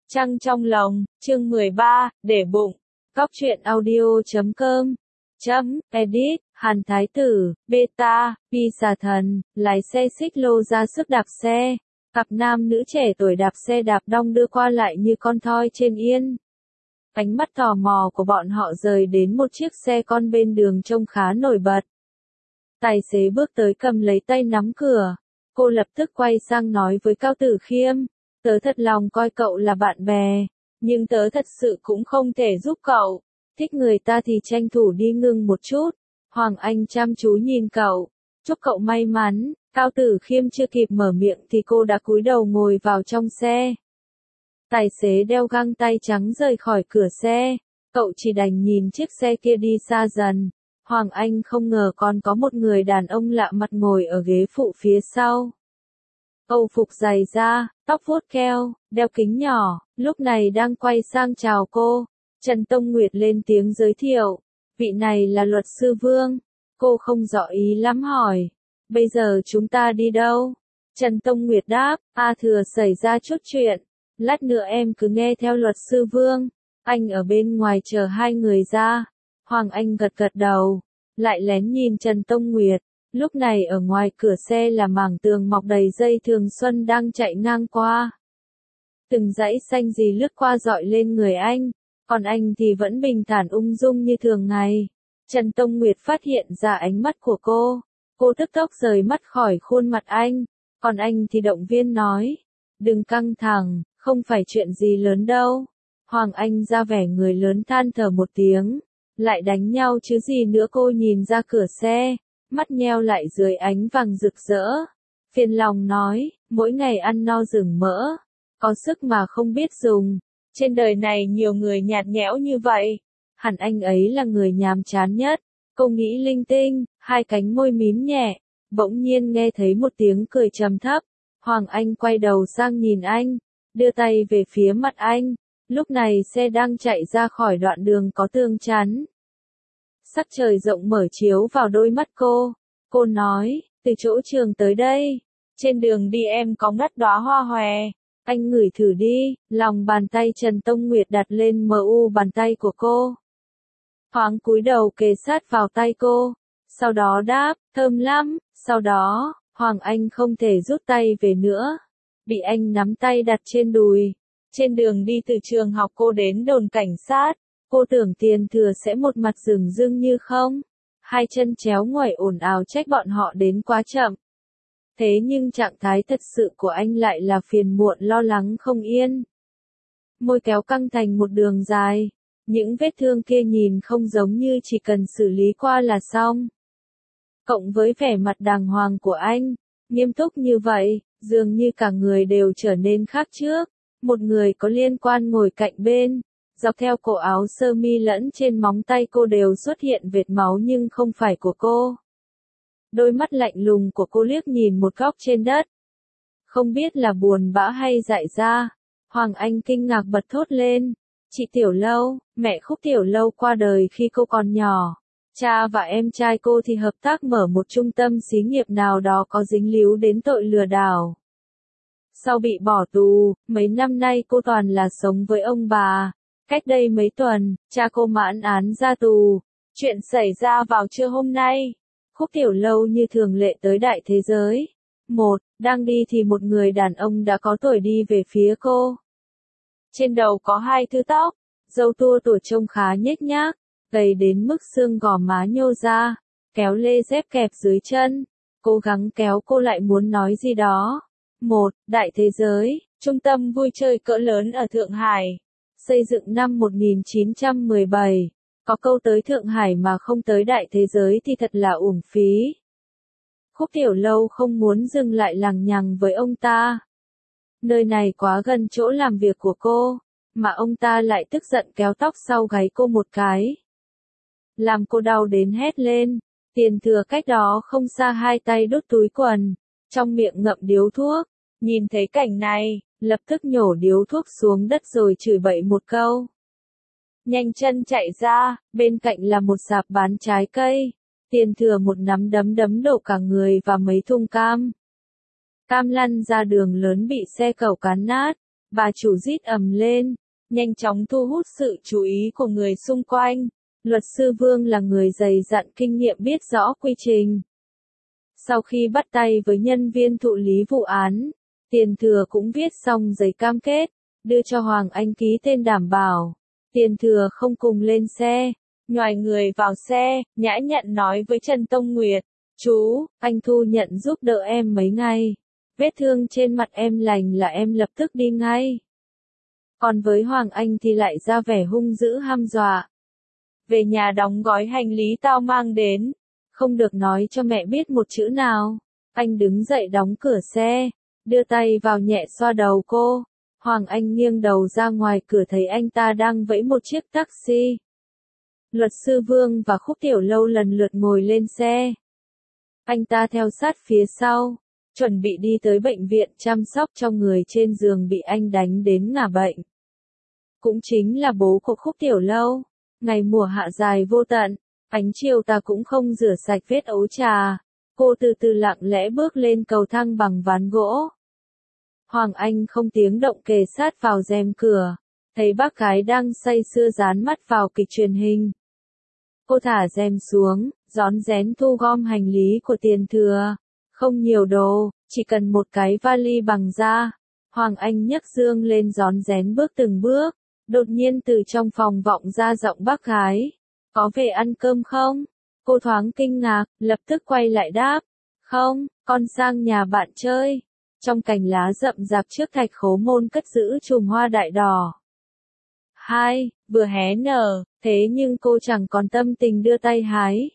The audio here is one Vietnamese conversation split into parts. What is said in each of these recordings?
Trăng trong lòng, chương 13, để bụng. Cóc truyện audio.com. Edit, Hàn Thái Tử, Beta, Pi Xà Thần, lái xe xích lô ra sức đạp xe. Cặp nam nữ trẻ tuổi đạp xe đạp đong đưa qua lại như con thoi trên yên. Ánh mắt tò mò của bọn họ rời đến một chiếc xe con bên đường trông khá nổi bật. Tài xế bước tới cầm lấy tay nắm cửa. Cô lập tức quay sang nói với Cao Tử Khiêm. Tớ thật lòng coi cậu là bạn bè, nhưng tớ thật sự cũng không thể giúp cậu. Thích người ta thì tranh thủ đi ngưng một chút. Hoàng Anh chăm chú nhìn cậu. Chúc cậu may mắn. Cao Tử Khiêm chưa kịp mở miệng thì cô đã cúi đầu ngồi vào trong xe. Tài xế đeo găng tay trắng rời khỏi cửa xe. Cậu chỉ đành nhìn chiếc xe kia đi xa dần. Hoàng Anh không ngờ còn có một người đàn ông lạ mặt ngồi ở ghế phụ phía sau. Âu phục dày da, tóc vuốt keo, đeo kính nhỏ, lúc này đang quay sang chào cô. Trần Tông Nguyệt lên tiếng giới thiệu. Vị này là luật sư Vương. Cô không rõ ý lắm hỏi. Bây giờ chúng ta đi đâu? Trần Tông Nguyệt đáp, thừa xảy ra chút chuyện. Lát nữa em cứ nghe theo luật sư Vương. Anh ở bên ngoài chờ hai người ra. Hoàng Anh gật gật đầu. Lại lén nhìn Trần Tông Nguyệt. Lúc này ở ngoài cửa xe là mảng tường mọc đầy dây thường xuân đang chạy ngang qua. Từng dãy xanh gì lướt qua dọi lên người anh, còn anh thì vẫn bình thản ung dung như thường ngày. Trần Tông Nguyệt phát hiện ra ánh mắt của cô tức tốc rời mắt khỏi khuôn mặt anh, còn anh thì động viên nói, đừng căng thẳng, không phải chuyện gì lớn đâu. Hoàng Anh ra vẻ người lớn than thở một tiếng, lại đánh nhau chứ gì nữa. Cô nhìn ra cửa xe, mắt nheo lại dưới ánh vàng rực rỡ. Phiền lòng nói, mỗi ngày ăn no rừng mỡ, có sức mà không biết dùng. Trên đời này nhiều người nhạt nhẽo như vậy. Hẳn anh ấy là người nhàm chán nhất. Cô nghĩ linh tinh, hai cánh môi mím nhẹ. Bỗng nhiên nghe thấy một tiếng cười trầm thấp. Hoàng Anh quay đầu sang nhìn anh, đưa tay về phía mặt anh. Lúc này xe đang chạy ra khỏi đoạn đường có tường chắn. Sắc trời rộng mở chiếu vào đôi mắt cô. Cô nói, từ chỗ trường tới đây, trên đường đi em có ngắt đóa hoa hòe. Anh ngửi thử đi. Lòng bàn tay Trần Tông Nguyệt đặt lên bàn tay của cô. Thoáng cúi đầu kề sát vào tay cô. Sau đó đáp, thơm lắm. Sau đó, Hoàng Anh không thể rút tay về nữa. Bị anh nắm tay đặt trên đùi. Trên đường đi từ trường học cô đến đồn cảnh sát. Cô tưởng Tiền Thừa sẽ một mặt rừng rưng như không. Hai chân chéo ngoảy ồn ào trách bọn họ đến quá chậm. Thế nhưng trạng thái thật sự của anh lại là phiền muộn lo lắng không yên. Môi kéo căng thành một đường dài. Những vết thương kia nhìn không giống như chỉ cần xử lý qua là xong. Cộng với vẻ mặt đàng hoàng của anh, nghiêm túc như vậy, dường như cả người đều trở nên khác trước. Một người có liên quan ngồi cạnh bên. Dọc theo cổ áo sơ mi lẫn trên móng tay cô đều xuất hiện vệt máu nhưng không phải của cô. Đôi mắt lạnh lùng của cô liếc nhìn một góc trên đất. Không biết là buồn bã hay dại ra. Hoàng Anh kinh ngạc bật thốt lên. Chị Tiểu Lâu, mẹ Khúc Tiểu Lâu qua đời khi cô còn nhỏ. Cha và em trai cô thì hợp tác mở một trung tâm xí nghiệp nào đó có dính líu đến tội lừa đảo. Sau bị bỏ tù, mấy năm nay cô toàn là sống với ông bà. Cách đây mấy tuần, cha cô mãn án ra tù. Chuyện xảy ra vào trưa hôm nay. Khúc Tiểu Lâu như thường lệ tới Đại Thế Giới. Đang đi thì một người đàn ông đã có tuổi đi về phía cô. Trên đầu có hai thứ tóc, râu tua tủa trông khá nhếch nhác, gầy đến mức xương gò má nhô ra, kéo lê dép kẹp dưới chân. Cố gắng kéo cô lại muốn nói gì đó. Đại Thế Giới, trung tâm vui chơi cỡ lớn ở Thượng Hải. Xây dựng năm 1917. Có câu tới Thượng Hải mà không tới Đại Thế Giới thì thật là uổng phí. Khúc Tiểu Lâu không muốn dừng lại lằng nhằng với ông ta. Nơi này quá gần chỗ làm việc của cô, mà ông ta lại tức giận kéo tóc sau gáy cô một cái. Làm cô đau đến hét lên. Tiền Thừa cách đó không xa hai tay đút túi quần, trong miệng ngậm điếu thuốc. Nhìn thấy cảnh này, lập tức nhổ điếu thuốc xuống đất rồi chửi bậy một câu. Nhanh chân chạy ra, bên cạnh là một sạp bán trái cây. Tiền Thừa một nắm đấm đổ cả người và mấy thùng cam. Cam lăn ra đường lớn bị xe cẩu cán nát. Bà chủ rít ầm lên, nhanh chóng thu hút sự chú ý của người xung quanh. Luật sư Vương là người dày dặn kinh nghiệm biết rõ quy trình. Sau khi bắt tay với nhân viên thụ lý vụ án, Tiền Thừa cũng viết xong giấy cam kết, đưa cho Hoàng Anh ký tên đảm bảo. Tiền Thừa không cùng lên xe, nhoài người vào xe, nhã nhặn nói với Trần Tông Nguyệt, chú, anh thu nhận giúp đỡ em mấy ngày. Vết thương trên mặt em lành là em lập tức đi ngay. Còn với Hoàng Anh thì lại ra vẻ hung dữ hăm dọa. Về nhà đóng gói hành lý tao mang đến. Không được nói cho mẹ biết một chữ nào. Anh đứng dậy đóng cửa xe, đưa tay vào nhẹ xoa đầu cô. Hoàng Anh nghiêng đầu ra ngoài cửa thấy anh ta đang vẫy một chiếc taxi. Luật sư Vương và Khúc Tiểu Lâu lần lượt ngồi lên xe. Anh ta theo sát phía sau, chuẩn bị đi tới bệnh viện chăm sóc cho người trên giường bị anh đánh đến ngả bệnh. Cũng chính là bố của Khúc Tiểu Lâu. Ngày mùa hạ dài vô tận, ánh chiều tà cũng không rửa sạch vết ấu trà. Cô từ từ lặng lẽ bước lên cầu thang bằng ván gỗ. Hoàng Anh không tiếng động kề sát vào rèm cửa, thấy bác gái đang say sưa dán mắt vào kịch truyền hình. Cô thả rèm xuống, rón rén thu gom hành lý của Tiền Thừa. Không nhiều đồ, chỉ cần một cái vali bằng da. Hoàng Anh nhấc dương lên rón rén bước từng bước. Đột nhiên từ trong phòng vọng ra giọng bác gái. Có về ăn cơm không? Cô thoáng kinh ngạc, lập tức quay lại đáp. Không, con sang nhà bạn chơi. Trong cành lá rậm rạp trước thạch khố môn cất giữ chùm hoa đại đỏ. Vừa hé nở, thế nhưng cô chẳng còn tâm tình đưa tay hái.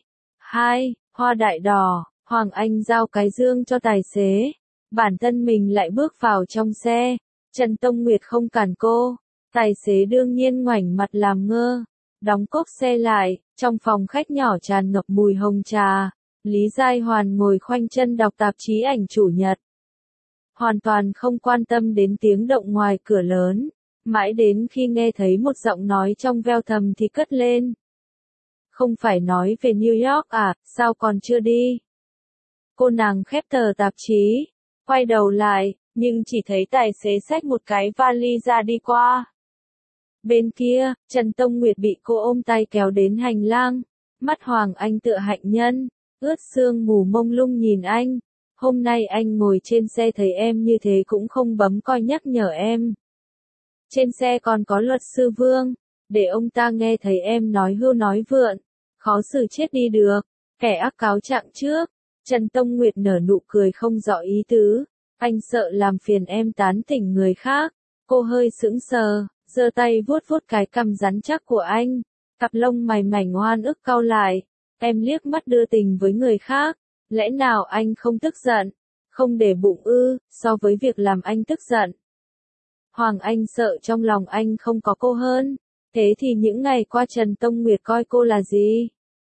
Hoa đại đỏ. Hoàng Anh giao cái dương cho tài xế. Bản thân mình lại bước vào trong xe. Trần Tông Nguyệt không cản cô. Tài xế đương nhiên ngoảnh mặt làm ngơ. Đóng cốp xe lại, trong phòng khách nhỏ tràn ngập mùi hồng trà. Lý Giai Hoàn ngồi khoanh chân đọc tạp chí ảnh chủ nhật. Hoàn toàn không quan tâm đến tiếng động ngoài cửa lớn. Mãi đến khi nghe thấy một giọng nói trong veo thầm thì cất lên. Không phải nói về New York à, sao còn chưa đi? Cô nàng khép tờ tạp chí, quay đầu lại, nhưng chỉ thấy tài xế xách một cái vali ra đi qua. Bên kia, Trần Tông Nguyệt bị cô ôm tay kéo đến hành lang. Mắt Hoàng Anh tựa hạnh nhân, ướt sương mù mông lung nhìn anh. Hôm nay anh ngồi trên xe thấy em như thế cũng không bấm coi nhắc nhở em. Trên xe còn có luật sư Vương, để ông ta nghe thấy em nói hưu nói vượn. Khó xử chết đi được, kẻ ác cáo trạng trước. Trần Tông Nguyệt nở nụ cười không rõ ý tứ. Anh sợ làm phiền em tán tỉnh người khác. Cô hơi sững sờ, giơ tay vuốt vuốt cái cằm rắn chắc của anh. Cặp lông mày mảnh oan ức cau lại. Em liếc mắt đưa tình với người khác. Lẽ nào anh không tức giận? Không để bụng ư, so với việc làm anh tức giận. Hoàng Anh sợ trong lòng anh không có cô hơn. Thế thì những ngày qua Trần Tông Nguyệt coi cô là gì?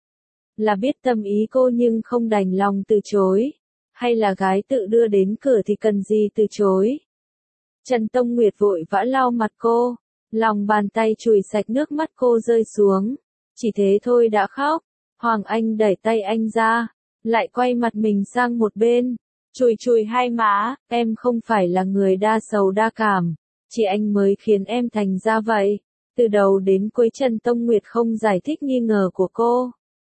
Là biết tâm ý cô nhưng không đành lòng từ chối. Hay là gái tự đưa đến cửa thì cần gì từ chối? Trần Tông Nguyệt vội vã lau mặt cô. Lòng bàn tay chùi sạch nước mắt cô rơi xuống. Chỉ thế thôi đã khóc. Hoàng Anh đẩy tay anh ra. Lại quay mặt mình sang một bên. Chùi chùi hai má. Em không phải là người đa sầu đa cảm. Chỉ anh mới khiến em thành ra vậy. Từ đầu đến cuối Trần Tông Nguyệt không giải thích nghi ngờ của cô.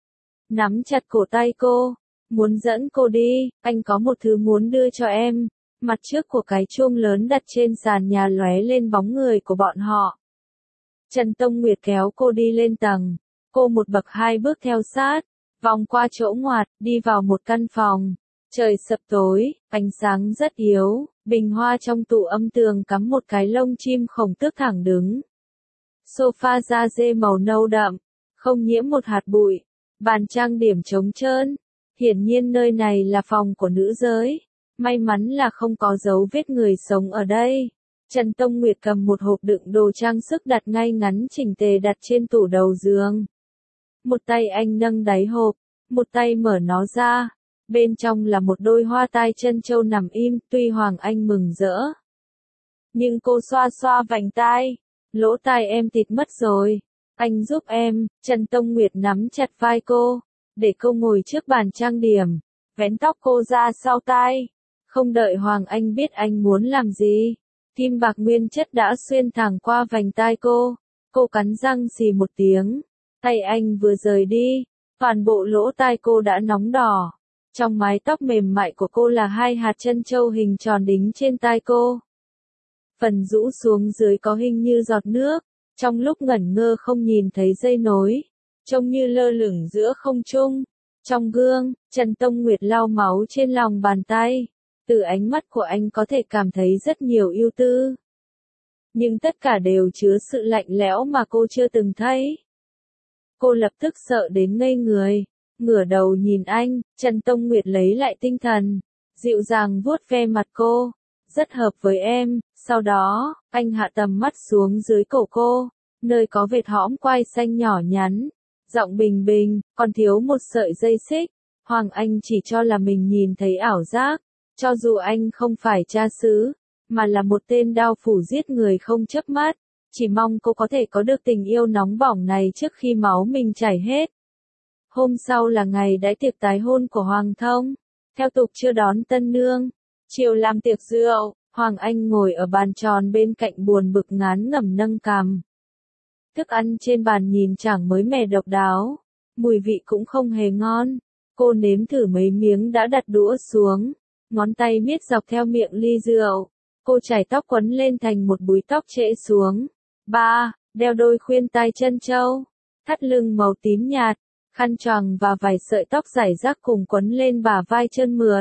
Nắm chặt cổ tay cô. Muốn dẫn cô đi. Anh có một thứ muốn đưa cho em. Mặt trước của cái chuông lớn đặt trên sàn nhà lóe lên bóng người của bọn họ. Trần Tông Nguyệt kéo cô đi lên tầng. Cô một bậc hai bước theo sát. Vòng qua chỗ ngoặt, đi vào một căn phòng. Trời sập tối, ánh sáng rất yếu, bình hoa trong tủ âm tường cắm một cái lông chim khổng tước thẳng đứng. Sofa da dê màu nâu đậm, không nhiễm một hạt bụi, bàn trang điểm trống trơn. Hiển nhiên nơi này là phòng của nữ giới. May mắn là không có dấu vết người sống ở đây. Trần Tông Nguyệt cầm một hộp đựng đồ trang sức đặt ngay ngắn chỉnh tề đặt trên tủ đầu giường. Một tay anh nâng đáy hộp, một tay mở nó ra. Bên trong là một đôi hoa tai trân châu nằm im, tuy Hoàng Anh mừng rỡ. Nhưng cô xoa xoa vành tai. Lỗ tai em thịt mất rồi. Anh giúp em. Trần Tông Nguyệt nắm chặt vai cô. Để cô ngồi trước bàn trang điểm. Vén tóc cô ra sau tai. Không đợi Hoàng Anh biết anh muốn làm gì. Kim bạc nguyên chất đã xuyên thẳng qua vành tai cô. Cô cắn răng xì một tiếng. Tay anh vừa rời đi, toàn bộ lỗ tai cô đã nóng đỏ. Trong mái tóc mềm mại của cô là 2 hạt trân châu hình tròn đính trên tai cô. Phần rũ xuống dưới có hình như giọt nước. Trong lúc ngẩn ngơ không nhìn thấy dây nối, trông như lơ lửng giữa không trung. Trong gương, Trần Tông Nguyệt lau máu trên lòng bàn tay. Từ ánh mắt của anh có thể cảm thấy rất nhiều ưu tư. Nhưng tất cả đều chứa sự lạnh lẽo mà cô chưa từng thấy. Cô lập tức sợ đến ngây người, ngửa đầu nhìn anh. Trần Tông Nguyệt lấy lại tinh thần, dịu dàng vuốt ve mặt cô. Rất hợp với em. Sau đó, anh hạ tầm mắt xuống dưới cổ cô, nơi có vệt hõm quai xanh nhỏ nhắn. Giọng bình bình, còn thiếu một sợi dây xích. Hoàng Anh chỉ cho là mình nhìn thấy ảo giác. Cho dù anh không phải cha xứ, mà là một tên đao phủ giết người không chớp mắt. Chỉ mong cô có thể có được tình yêu nóng bỏng này trước khi máu mình chảy hết. Hôm sau là ngày đãi tiệc tái hôn của Hoàng Thông. Theo tục chưa đón tân nương. Chiều làm tiệc rượu, Hoàng Anh ngồi ở bàn tròn bên cạnh buồn bực ngán ngẩm nâng cằm. Thức ăn trên bàn nhìn chẳng mới mẻ độc đáo, mùi vị cũng không hề ngon. Cô nếm thử mấy miếng đã đặt đũa xuống, ngón tay miết dọc theo miệng ly rượu. Cô chải tóc quấn lên thành một búi tóc trễ xuống. 3. Đeo đôi khuyên tai trân châu, thắt lưng màu tím nhạt, khăn choàng và vài sợi tóc rải rác cùng quấn lên bả vai trơn mượt.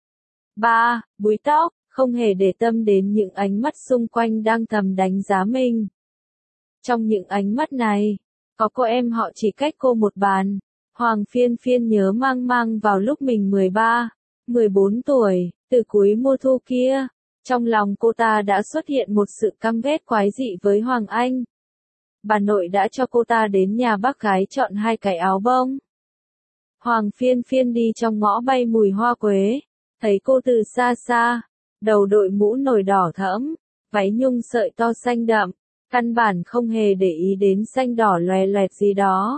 3. Búi tóc, không hề để tâm đến những ánh mắt xung quanh đang thầm đánh giá mình. Trong những ánh mắt này, có cô em họ chỉ cách cô một bàn. Hoàng Phiên Phiên nhớ mang mang vào lúc mình 13, 14 tuổi, từ cuối mùa thu kia. Trong lòng cô ta đã xuất hiện một sự căm ghét quái dị với Hoàng Anh. Bà nội đã cho cô ta đến nhà bác gái chọn 2 cái áo bông. Hoàng Phiên Phiên đi trong ngõ bay mùi hoa quế, thấy cô từ xa xa, đầu đội mũ nồi đỏ thẫm, váy nhung sợi to xanh đậm, căn bản không hề để ý đến xanh đỏ loè loẹt gì đó.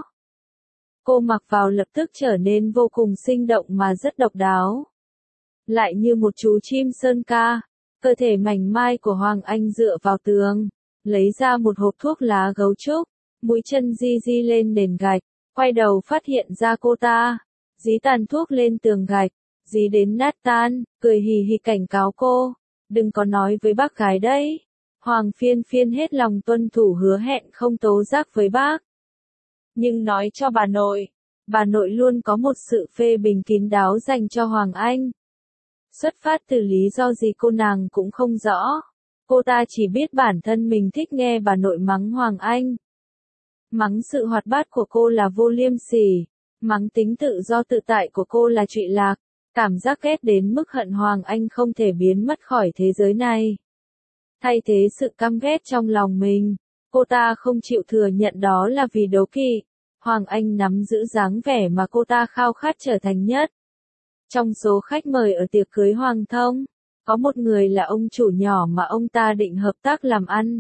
Cô mặc vào lập tức trở nên vô cùng sinh động mà rất độc đáo. Lại như một chú chim sơn ca, cơ thể mảnh mai của Hoàng Anh dựa vào tường, lấy ra một hộp thuốc lá gấu trúc, mũi chân di di lên nền gạch, quay đầu phát hiện ra cô ta, dí tàn thuốc lên tường gạch, dí đến nát tan, cười hì hì cảnh cáo cô, đừng có nói với bác gái đấy. Hoàng Phiên Phiên hết lòng tuân thủ hứa hẹn không tố giác với bác. Nhưng nói cho bà nội luôn có một sự phê bình kín đáo dành cho Hoàng Anh. Xuất phát từ lý do gì cô nàng cũng không rõ. Cô ta chỉ biết bản thân mình thích nghe bà nội mắng Hoàng Anh. Mắng sự hoạt bát của cô là vô liêm sỉ. Mắng tính tự do tự tại của cô là trụy lạc. Cảm giác ghét đến mức hận Hoàng Anh không thể biến mất khỏi thế giới này. Thay thế sự căm ghét trong lòng mình, cô ta không chịu thừa nhận đó là vì đố kỵ. Hoàng Anh nắm giữ dáng vẻ mà cô ta khao khát trở thành nhất. Trong số khách mời ở tiệc cưới Hoàng Thông, có một người là ông chủ nhỏ mà ông ta định hợp tác làm ăn.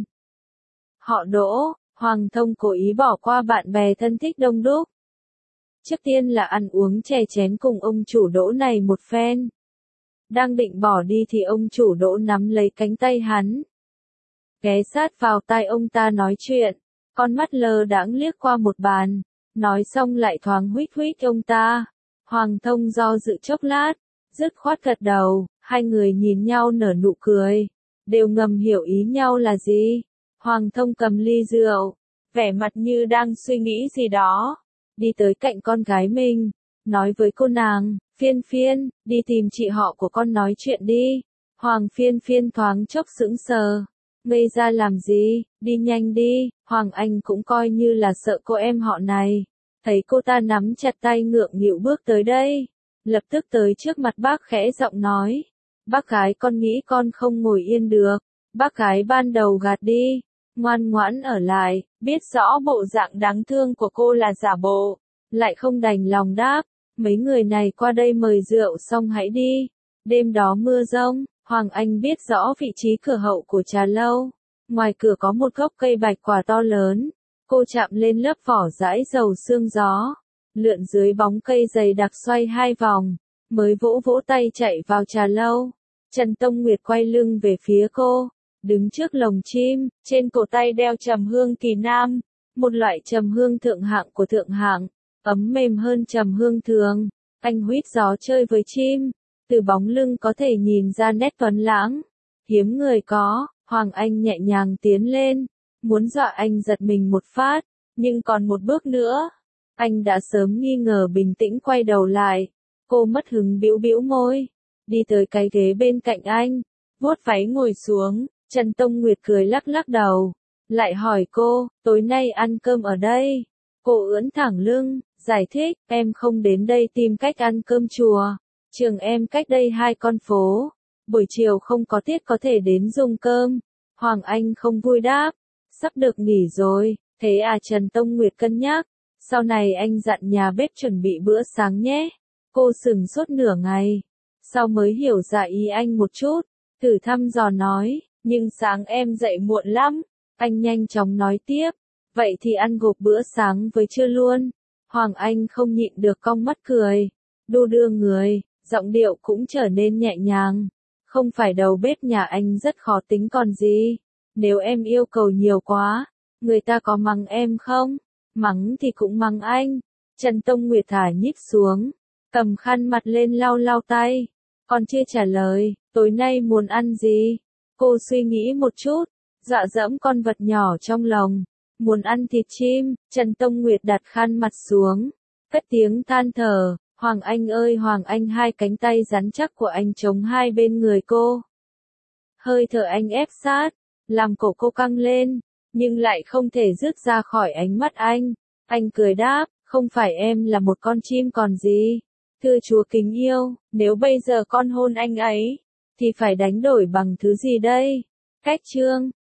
Họ Đỗ, Hoàng Thông cố ý bỏ qua bạn bè thân thích đông đúc. Trước tiên là ăn uống chè chén cùng ông chủ Đỗ này một phen. Đang định bỏ đi thì ông chủ Đỗ nắm lấy cánh tay hắn, ghé sát vào tai ông ta nói chuyện, con mắt lơ đãng liếc qua một bàn, nói xong lại thoáng huých huých ông ta. Hoàng Thông do dự chốc lát, dứt khoát gật đầu, hai người nhìn nhau nở nụ cười, đều ngầm hiểu ý nhau là gì. Hoàng Thông cầm ly rượu, vẻ mặt như đang suy nghĩ gì đó, đi tới cạnh con gái mình, nói với cô nàng, Phiên Phiên, đi tìm chị họ của con nói chuyện đi. Hoàng Phiên Phiên thoáng chốc sững sờ, ngây ra làm gì, đi nhanh đi. Hoàng Anh cũng coi như là sợ cô em họ này, thấy cô ta nắm chặt tay ngượng nghịu bước tới đây, lập tức tới trước mặt bác khẽ giọng nói, bác gái con nghĩ con không ngồi yên được. Bác gái ban đầu gạt đi, ngoan ngoãn ở lại, biết rõ bộ dạng đáng thương của cô là giả bộ, lại không đành lòng đáp, mấy người này qua đây mời rượu xong hãy đi. Đêm đó mưa rông, Hoàng Anh biết rõ vị trí cửa hậu của trà lâu, ngoài cửa có một gốc cây bạch quả to lớn, cô chạm lên lớp vỏ dãi dầu sương gió, lượn dưới bóng cây dày đặc xoay 2 vòng, mới vỗ vỗ tay chạy vào trà lâu. Trần Tông Nguyệt quay lưng về phía cô, đứng trước lồng chim, trên cổ tay đeo trầm hương kỳ nam, một loại trầm hương thượng hạng của thượng hạng, ấm mềm hơn trầm hương thường. Anh huýt gió chơi với chim, từ bóng lưng có thể nhìn ra nét tuấn lãng. Hiếm người có, Hoàng Anh nhẹ nhàng tiến lên, muốn dọa anh giật mình một phát, nhưng còn một bước nữa. Anh đã sớm nghi ngờ bình tĩnh quay đầu lại. Cô mất hứng bĩu bĩu môi, đi tới cái ghế bên cạnh anh, vuốt váy ngồi xuống. Trần Tông Nguyệt cười lắc lắc đầu, lại hỏi cô, tối nay ăn cơm ở đây. Cô ưỡn thẳng lưng, giải thích, em không đến đây tìm cách ăn cơm chùa. Trường em cách đây 2 con phố. Buổi chiều không có tiết có thể đến dùng cơm. Hoàng Anh không vui đáp, sắp được nghỉ rồi, thế à? Trần Tông Nguyệt cân nhắc, sau này anh dặn nhà bếp chuẩn bị bữa sáng nhé. Cô sững sốt nửa ngày, sau mới hiểu ra ý anh một chút, thử thăm dò nói, nhưng sáng em dậy muộn lắm. Anh nhanh chóng nói tiếp, vậy thì ăn gộp bữa sáng với trưa luôn. Hoàng Anh không nhịn được cong mắt cười, đu đưa người, giọng điệu cũng trở nên nhẹ nhàng. Không phải đầu bếp nhà anh rất khó tính còn gì. Nếu em yêu cầu nhiều quá, người ta có mắng em không? Mắng thì cũng mắng anh. Trần Tông Nguyệt thả nhích xuống, cầm khăn mặt lên lau lau tay. Còn chưa trả lời, tối nay muốn ăn gì? Cô suy nghĩ một chút, dọa dẫm con vật nhỏ trong lòng. Muốn ăn thịt chim. Trần Tông Nguyệt đặt khăn mặt xuống, cất tiếng than thở. Hoàng Anh ơi Hoàng Anh, hai cánh tay rắn chắc của anh chống hai bên người cô. Hơi thở anh ép sát, làm cổ cô căng lên, nhưng lại không thể dứt ra khỏi ánh mắt anh. Anh cười đáp, không phải em là một con chim còn gì. Thưa Chúa kính yêu, nếu bây giờ con hôn anh ấy, thì phải đánh đổi bằng thứ gì đây? Cách chương